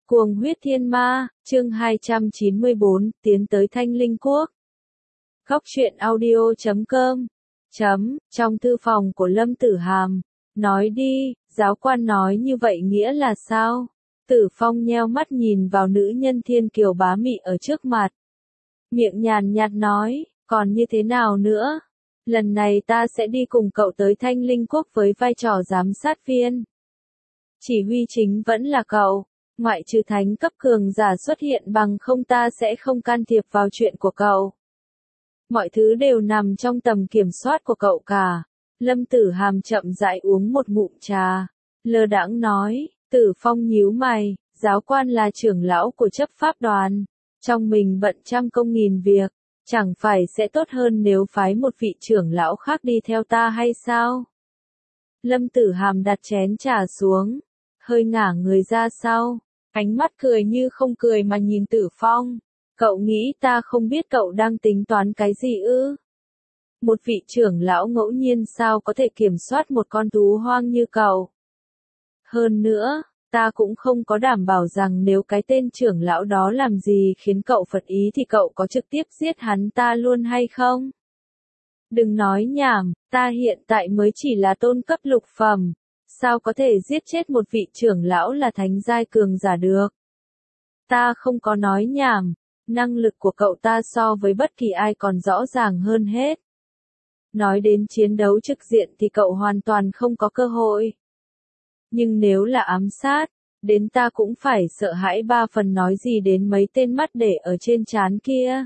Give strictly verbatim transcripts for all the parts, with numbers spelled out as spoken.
Cuồng huyết thiên ma, chương hai trăm chín mươi bốn, tiến tới Thanh Linh Quốc. Góc truyện audio chấm com. Chấm, trong thư phòng của Lâm Tử Hàm. Nói đi, giáo quan nói như vậy nghĩa là sao? Tử Phong nheo mắt nhìn vào nữ nhân thiên kiều bá mị ở trước mặt. Miệng nhàn nhạt nói, còn như thế nào nữa? Lần này ta sẽ đi cùng cậu tới Thanh Linh Quốc với vai trò giám sát viên. Chỉ huy chính vẫn là cậu. Ngoại trừ thánh cấp cường giả xuất hiện bằng không ta sẽ không can thiệp vào chuyện của cậu. Mọi thứ đều nằm trong tầm kiểm soát của cậu cả. Lâm Tử Hàm chậm rãi uống một ngụm trà. Lơ đãng nói, Tử Phong nhíu mày, giáo quan là trưởng lão của chấp pháp đoàn. Trong mình bận trăm công nghìn việc, chẳng phải sẽ tốt hơn nếu phái một vị trưởng lão khác đi theo ta hay sao? Lâm Tử Hàm đặt chén trà xuống, hơi ngả người ra sau. Ánh mắt cười như không cười mà nhìn Tử Phong. Cậu nghĩ ta không biết cậu đang tính toán cái gì ư? Một vị trưởng lão ngẫu nhiên sao có thể kiểm soát một con thú hoang như cậu? Hơn nữa, ta cũng không có đảm bảo rằng nếu cái tên trưởng lão đó làm gì khiến cậu phật ý thì cậu có trực tiếp giết hắn ta luôn hay không? Đừng nói nhảm, ta hiện tại mới chỉ là tôn cấp lục phẩm. Sao có thể giết chết một vị trưởng lão là thánh giai cường giả được? Ta không có nói nhảm, năng lực của cậu ta so với bất kỳ ai còn rõ ràng hơn hết. Nói đến chiến đấu trực diện thì cậu hoàn toàn không có cơ hội. Nhưng nếu là ám sát, đến ta cũng phải sợ hãi ba phần nói gì đến mấy tên mắt để ở trên trán kia.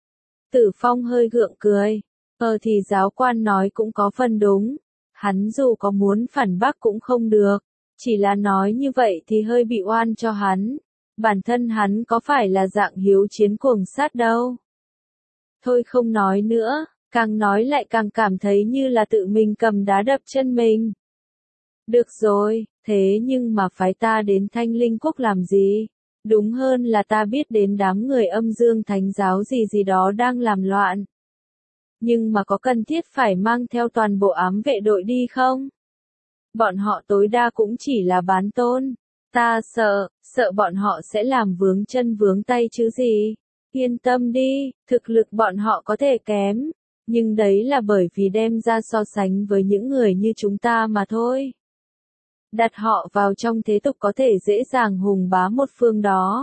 Tử Phong hơi gượng cười, ờ thì giáo quan nói cũng có phần đúng. Hắn dù có muốn phản bác cũng không được, chỉ là nói như vậy thì hơi bị oan cho hắn. Bản thân hắn có phải là dạng hiếu chiến cuồng sát đâu. Thôi không nói nữa, càng nói lại càng cảm thấy như là tự mình cầm đá đập chân mình. Được rồi, thế nhưng mà phái ta đến Thanh Linh Quốc làm gì? Đúng hơn là ta biết đến đám người âm dương thánh giáo gì gì đó đang làm loạn. Nhưng mà có cần thiết phải mang theo toàn bộ ám vệ đội đi không? Bọn họ tối đa cũng chỉ là bán tôn. Ta sợ, sợ bọn họ sẽ làm vướng chân vướng tay chứ gì. Yên tâm đi, thực lực bọn họ có thể kém. Nhưng đấy là bởi vì đem ra so sánh với những người như chúng ta mà thôi. Đặt họ vào trong thế tục có thể dễ dàng hùng bá một phương đó.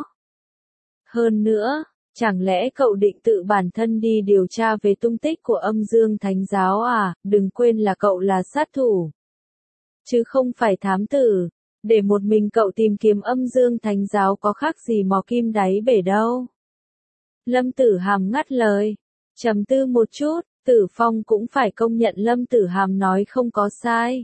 Hơn nữa, chẳng lẽ cậu định tự bản thân đi điều tra về tung tích của âm dương thánh giáo à? Đừng quên là cậu là sát thủ, chứ không phải thám tử. Để một mình cậu tìm kiếm âm dương thánh giáo có khác gì mò kim đáy bể đâu. Lâm Tử Hàm ngắt lời. Trầm tư một chút, Tử Phong cũng phải công nhận Lâm Tử Hàm nói không có sai.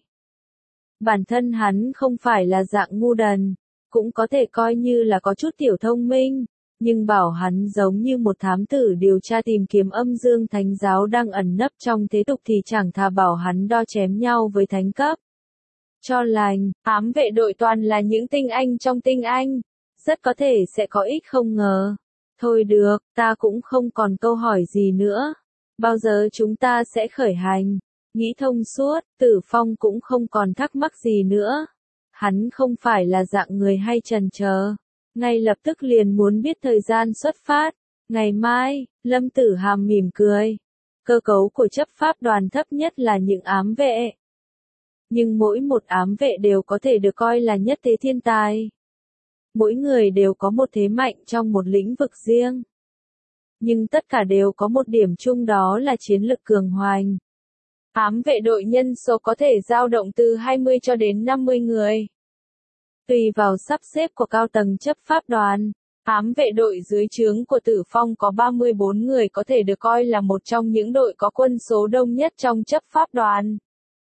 Bản thân hắn không phải là dạng ngu đần, cũng có thể coi như là có chút tiểu thông minh. Nhưng bảo hắn giống như một thám tử điều tra tìm kiếm âm dương thánh giáo đang ẩn nấp trong thế tục thì chẳng thà bảo hắn đo chém nhau với thánh cấp. Cho lành, ám vệ đội toàn là những tinh anh trong tinh anh. Rất có thể sẽ có ích không ngờ. Thôi được, ta cũng không còn câu hỏi gì nữa. Bao giờ chúng ta sẽ khởi hành? Nghĩ thông suốt, Tử Phong cũng không còn thắc mắc gì nữa. Hắn không phải là dạng người hay chần chờ. Ngay lập tức liền muốn biết thời gian xuất phát. Ngày mai, Lâm Tử Hàm mỉm cười. Cơ cấu của chấp pháp đoàn thấp nhất là những ám vệ. Nhưng mỗi một ám vệ đều có thể được coi là nhất thế thiên tài. Mỗi người đều có một thế mạnh trong một lĩnh vực riêng. Nhưng tất cả đều có một điểm chung đó là chiến lực cường hoành. Ám vệ đội nhân số có thể dao động từ hai mươi cho đến năm mươi người. Tùy vào sắp xếp của cao tầng chấp pháp đoàn, ám vệ đội dưới trướng của Tử Phong có ba mươi bốn người có thể được coi là một trong những đội có quân số đông nhất trong chấp pháp đoàn.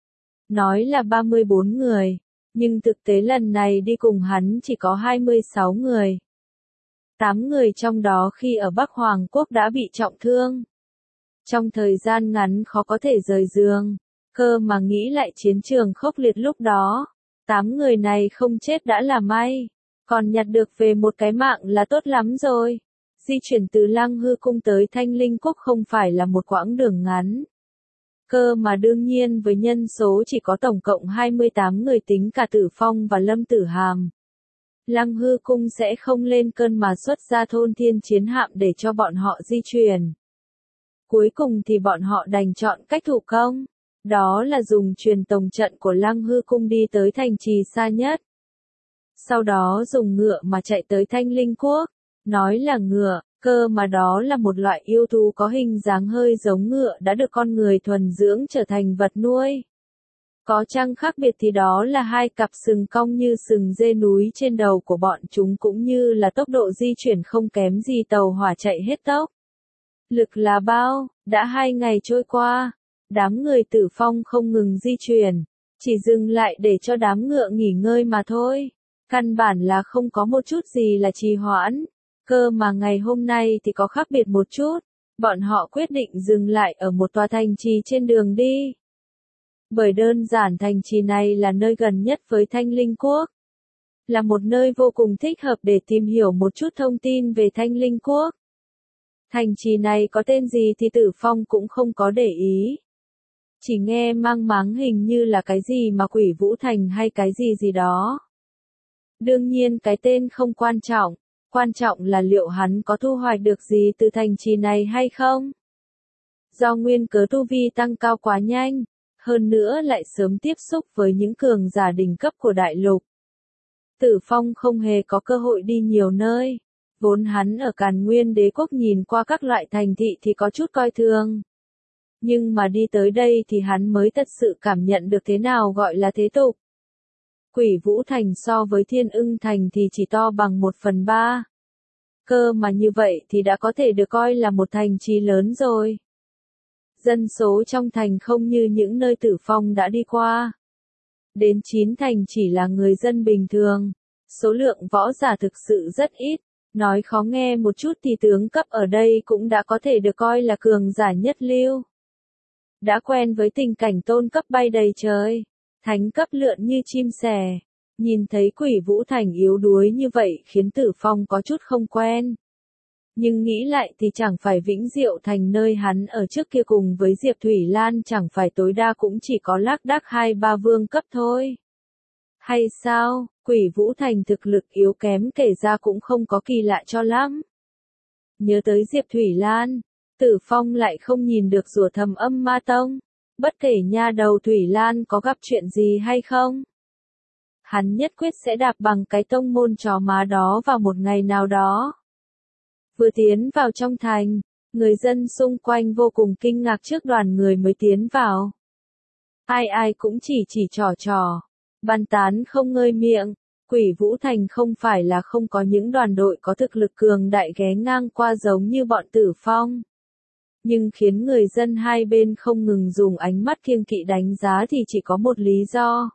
Nói là ba mươi bốn người, nhưng thực tế lần này đi cùng hắn chỉ có hai mươi sáu người. tám người trong đó khi ở Bắc Hoàng Quốc đã bị trọng thương. Trong thời gian ngắn khó có thể rời giường, cơ mà nghĩ lại chiến trường khốc liệt lúc đó. tám người này không chết đã là may, còn nhặt được về một cái mạng là tốt lắm rồi. Di chuyển từ Lăng Hư Cung tới Thanh Linh Quốc không phải là một quãng đường ngắn. Cơ mà đương nhiên với nhân số chỉ có tổng cộng hai mươi tám người tính cả Tử Phong và Lâm Tử Hàm. Lăng Hư Cung sẽ không lên cơn mà xuất ra thôn thiên chiến hạm để cho bọn họ di chuyển. Cuối cùng thì bọn họ đành chọn cách thủ công, đó là dùng truyền tống trận của Lăng Hư Cung đi tới thành trì xa nhất. Sau đó dùng ngựa mà chạy tới Thanh Linh Quốc, nói là ngựa, cơ mà đó là một loại yêu thú có hình dáng hơi giống ngựa đã được con người thuần dưỡng trở thành vật nuôi. Có chăng khác biệt thì đó là hai cặp sừng cong như sừng dê núi trên đầu của bọn chúng cũng như là tốc độ di chuyển không kém gì tàu hỏa chạy hết tốc. Lực là bao, đã hai ngày trôi qua, đám người Tử Phong không ngừng di chuyển, chỉ dừng lại để cho đám ngựa nghỉ ngơi mà thôi. Căn bản là không có một chút gì là trì hoãn, cơ mà ngày hôm nay thì có khác biệt một chút, bọn họ quyết định dừng lại ở một tòa thành trì trên đường đi. Bởi đơn giản thành trì này là nơi gần nhất với Thanh Linh Quốc, là một nơi vô cùng thích hợp để tìm hiểu một chút thông tin về Thanh Linh Quốc. Thành trì này có tên gì thì Tử Phong cũng không có để ý. Chỉ nghe mang máng hình như là cái gì mà Quỷ Vũ Thành hay cái gì gì đó. Đương nhiên cái tên không quan trọng, quan trọng là liệu hắn có thu hoạch được gì từ thành trì này hay không. Do nguyên cớ tu vi tăng cao quá nhanh, hơn nữa lại sớm tiếp xúc với những cường giả đỉnh cấp của đại lục. Tử Phong không hề có cơ hội đi nhiều nơi, vốn hắn ở Càn Nguyên Đế Quốc nhìn qua các loại thành thị thì có chút coi thường. Nhưng mà đi tới đây thì hắn mới thật sự cảm nhận được thế nào gọi là thế tục. Quỷ Vũ Thành so với Thiên Ưng Thành thì chỉ to bằng một phần ba. Cơ mà như vậy thì đã có thể được coi là một thành trì lớn rồi. Dân số trong thành không như những nơi Tử Phong đã đi qua. Đến chín thành chỉ là người dân bình thường. Số lượng võ giả thực sự rất ít. Nói khó nghe một chút thì tướng cấp ở đây cũng đã có thể được coi là cường giả nhất lưu. Đã quen với tình cảnh tôn cấp bay đầy trời, thánh cấp lượn như chim sẻ. Nhìn thấy Quỷ Vũ Thành yếu đuối như vậy khiến Tử Phong có chút không quen. Nhưng nghĩ lại thì chẳng phải Vĩnh Diệu Thành nơi hắn ở trước kia cùng với Diệp Thủy Lan chẳng phải tối đa cũng chỉ có lác đác hai ba vương cấp thôi. Hay sao, Quỷ Vũ Thành thực lực yếu kém kể ra cũng không có kỳ lạ cho lắm. Nhớ tới Diệp Thủy Lan, Tử Phong lại không nhìn được rủa thầm Âm Ma Tông. Bất kể nha đầu Thủy Lan có gặp chuyện gì hay không, hắn nhất quyết sẽ đạp bằng cái tông môn chó má đó vào một ngày nào đó. Vừa tiến vào trong thành, người dân xung quanh vô cùng kinh ngạc trước đoàn người mới tiến vào. Ai ai cũng chỉ chỉ trò trò, bàn tán không ngơi miệng. Quỷ Vũ Thành không phải là không có những đoàn đội có thực lực cường đại ghé ngang qua giống như bọn Tử Phong. Nhưng khiến người dân hai bên không ngừng dùng ánh mắt kiêng kỵ đánh giá thì chỉ có một lý do.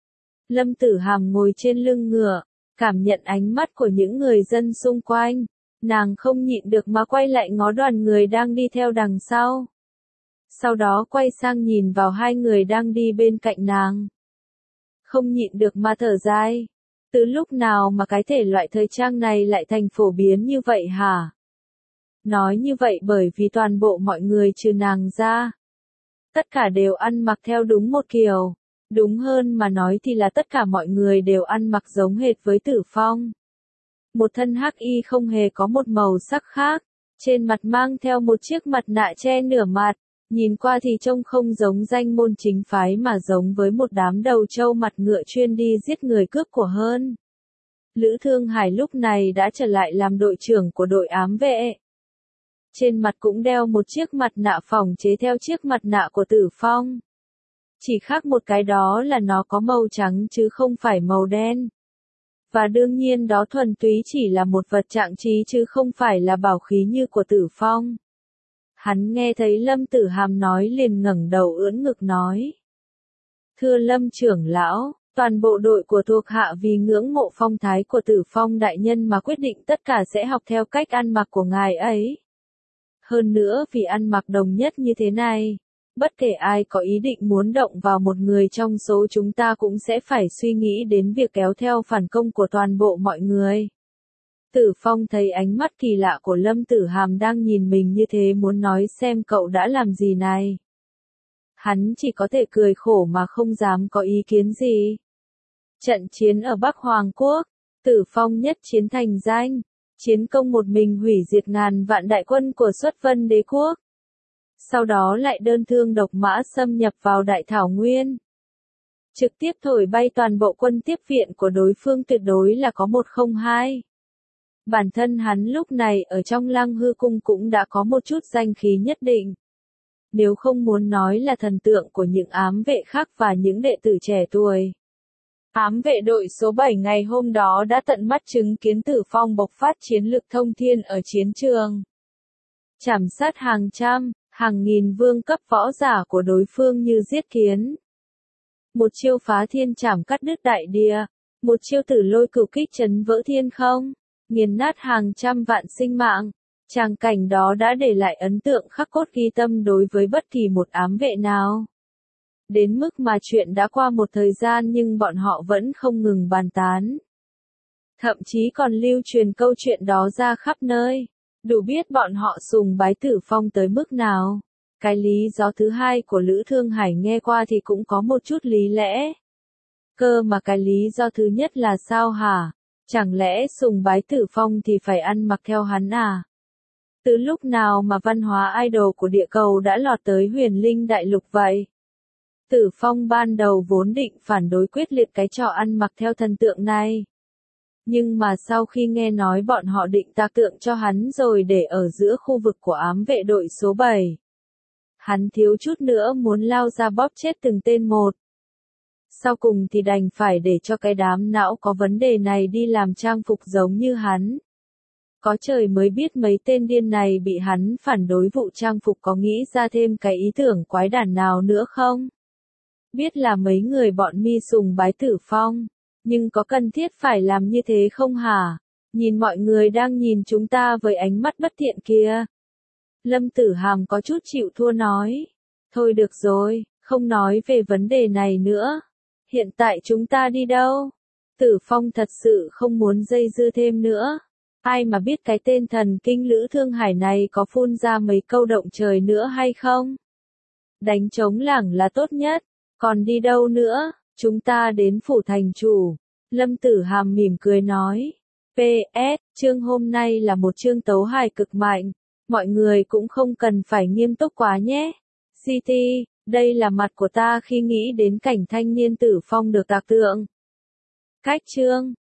Lâm Tử Hàm ngồi trên lưng ngựa, cảm nhận ánh mắt của những người dân xung quanh, nàng không nhịn được mà quay lại ngó đoàn người đang đi theo đằng sau. Sau đó quay sang nhìn vào hai người đang đi bên cạnh nàng. Không nhịn được mà thở dài. Từ lúc nào mà cái thể loại thời trang này lại thành phổ biến như vậy hả? Nói như vậy bởi vì toàn bộ mọi người trừ nàng ra, tất cả đều ăn mặc theo đúng một kiểu. Đúng hơn mà nói thì là tất cả mọi người đều ăn mặc giống hệt với Tử Phong. Một thân hắc y không hề có một màu sắc khác, trên mặt mang theo một chiếc mặt nạ che nửa mặt, nhìn qua thì trông không giống danh môn chính phái mà giống với một đám đầu trâu mặt ngựa chuyên đi giết người cướp của hơn. Lữ Thương Hải lúc này đã trở lại làm đội trưởng của đội ám vệ. Trên mặt cũng đeo một chiếc mặt nạ phỏng chế theo chiếc mặt nạ của Tử Phong. Chỉ khác một cái đó là nó có màu trắng chứ không phải màu đen. Và đương nhiên đó thuần túy chỉ là một vật trạng trí chứ không phải là bảo khí như của Tử Phong. Hắn nghe thấy Lâm Tử Hàm nói liền ngẩng đầu ưỡn ngực nói. Thưa Lâm trưởng lão, toàn bộ đội của thuộc hạ vì ngưỡng mộ phong thái của Tử Phong đại nhân mà quyết định tất cả sẽ học theo cách ăn mặc của ngài ấy. Hơn nữa vì ăn mặc đồng nhất như thế này, bất kể ai có ý định muốn động vào một người trong số chúng ta cũng sẽ phải suy nghĩ đến việc kéo theo phản công của toàn bộ mọi người. Tử Phong thấy ánh mắt kỳ lạ của Lâm Tử Hàm đang nhìn mình như thế muốn nói xem cậu đã làm gì này. Hắn chỉ có thể cười khổ mà không dám có ý kiến gì. Trận chiến ở Bắc Hoàng Quốc, Tử Phong nhất chiến thành danh, chiến công một mình hủy diệt ngàn vạn đại quân của Xuất Vân Đế quốc. Sau đó lại đơn thương độc mã xâm nhập vào Đại Thảo Nguyên. Trực tiếp thổi bay toàn bộ quân tiếp viện của đối phương, tuyệt đối là có một không hai. Bản thân hắn lúc này ở trong Lăng Hư Cung cũng đã có một chút danh khí nhất định. Nếu không muốn nói là thần tượng của những ám vệ khác và những đệ tử trẻ tuổi. Ám vệ đội số bảy ngày hôm đó đã tận mắt chứng kiến Tử Phong bộc phát chiến lực thông thiên ở chiến trường. Chảm sát hàng trăm, hàng nghìn vương cấp võ giả của đối phương như giết kiến. Một chiêu phá thiên chảm cắt đứt đại địa, một chiêu tử lôi cửu kích chấn vỡ thiên không, nghiền nát hàng trăm vạn sinh mạng. Tràng cảnh đó đã để lại ấn tượng khắc cốt ghi tâm đối với bất kỳ một ám vệ nào. Đến mức mà chuyện đã qua một thời gian nhưng bọn họ vẫn không ngừng bàn tán. Thậm chí còn lưu truyền câu chuyện đó ra khắp nơi. Đủ biết bọn họ sùng bái Tử Phong tới mức nào. Cái lý do thứ hai của Lữ Thương Hải nghe qua thì cũng có một chút lý lẽ. Cơ mà cái lý do thứ nhất là sao hả? Chẳng lẽ sùng bái Tử Phong thì phải ăn mặc theo hắn à? Từ lúc nào mà văn hóa idol của địa cầu đã lọt tới huyền linh đại lục vậy? Tử Phong ban đầu vốn định phản đối quyết liệt cái trò ăn mặc theo thần tượng này. Nhưng mà sau khi nghe nói bọn họ định tạc tượng cho hắn rồi để ở giữa khu vực của ám vệ đội số bảy. Hắn thiếu chút nữa muốn lao ra bóp chết từng tên một. Sau cùng thì đành phải để cho cái đám não có vấn đề này đi làm trang phục giống như hắn. Có trời mới biết mấy tên điên này bị hắn phản đối vụ trang phục có nghĩ ra thêm cái ý tưởng quái đản nào nữa không? Biết là mấy người bọn mi sùng bái Tử Phong, nhưng có cần thiết phải làm như thế không hả? Nhìn mọi người đang nhìn chúng ta với ánh mắt bất thiện kia. Lâm Tử Hàm có chút chịu thua nói. Thôi được rồi, không nói về vấn đề này nữa. Hiện tại chúng ta đi đâu? Tử Phong thật sự không muốn dây dưa thêm nữa. Ai mà biết cái tên thần kinh Lữ Thương Hải này có phun ra mấy câu động trời nữa hay không? Đánh trống lảng là tốt nhất. Còn đi đâu nữa? Chúng ta đến phủ thành chủ. Lâm Tử Hàm mỉm cười nói. pê ét, chương hôm nay là một chương tấu hài cực mạnh. Mọi người cũng không cần phải nghiêm túc quá nhé. xê tê, đây là mặt của ta khi nghĩ đến cảnh thanh niên Tử Phong được tạc tượng. Cách chương.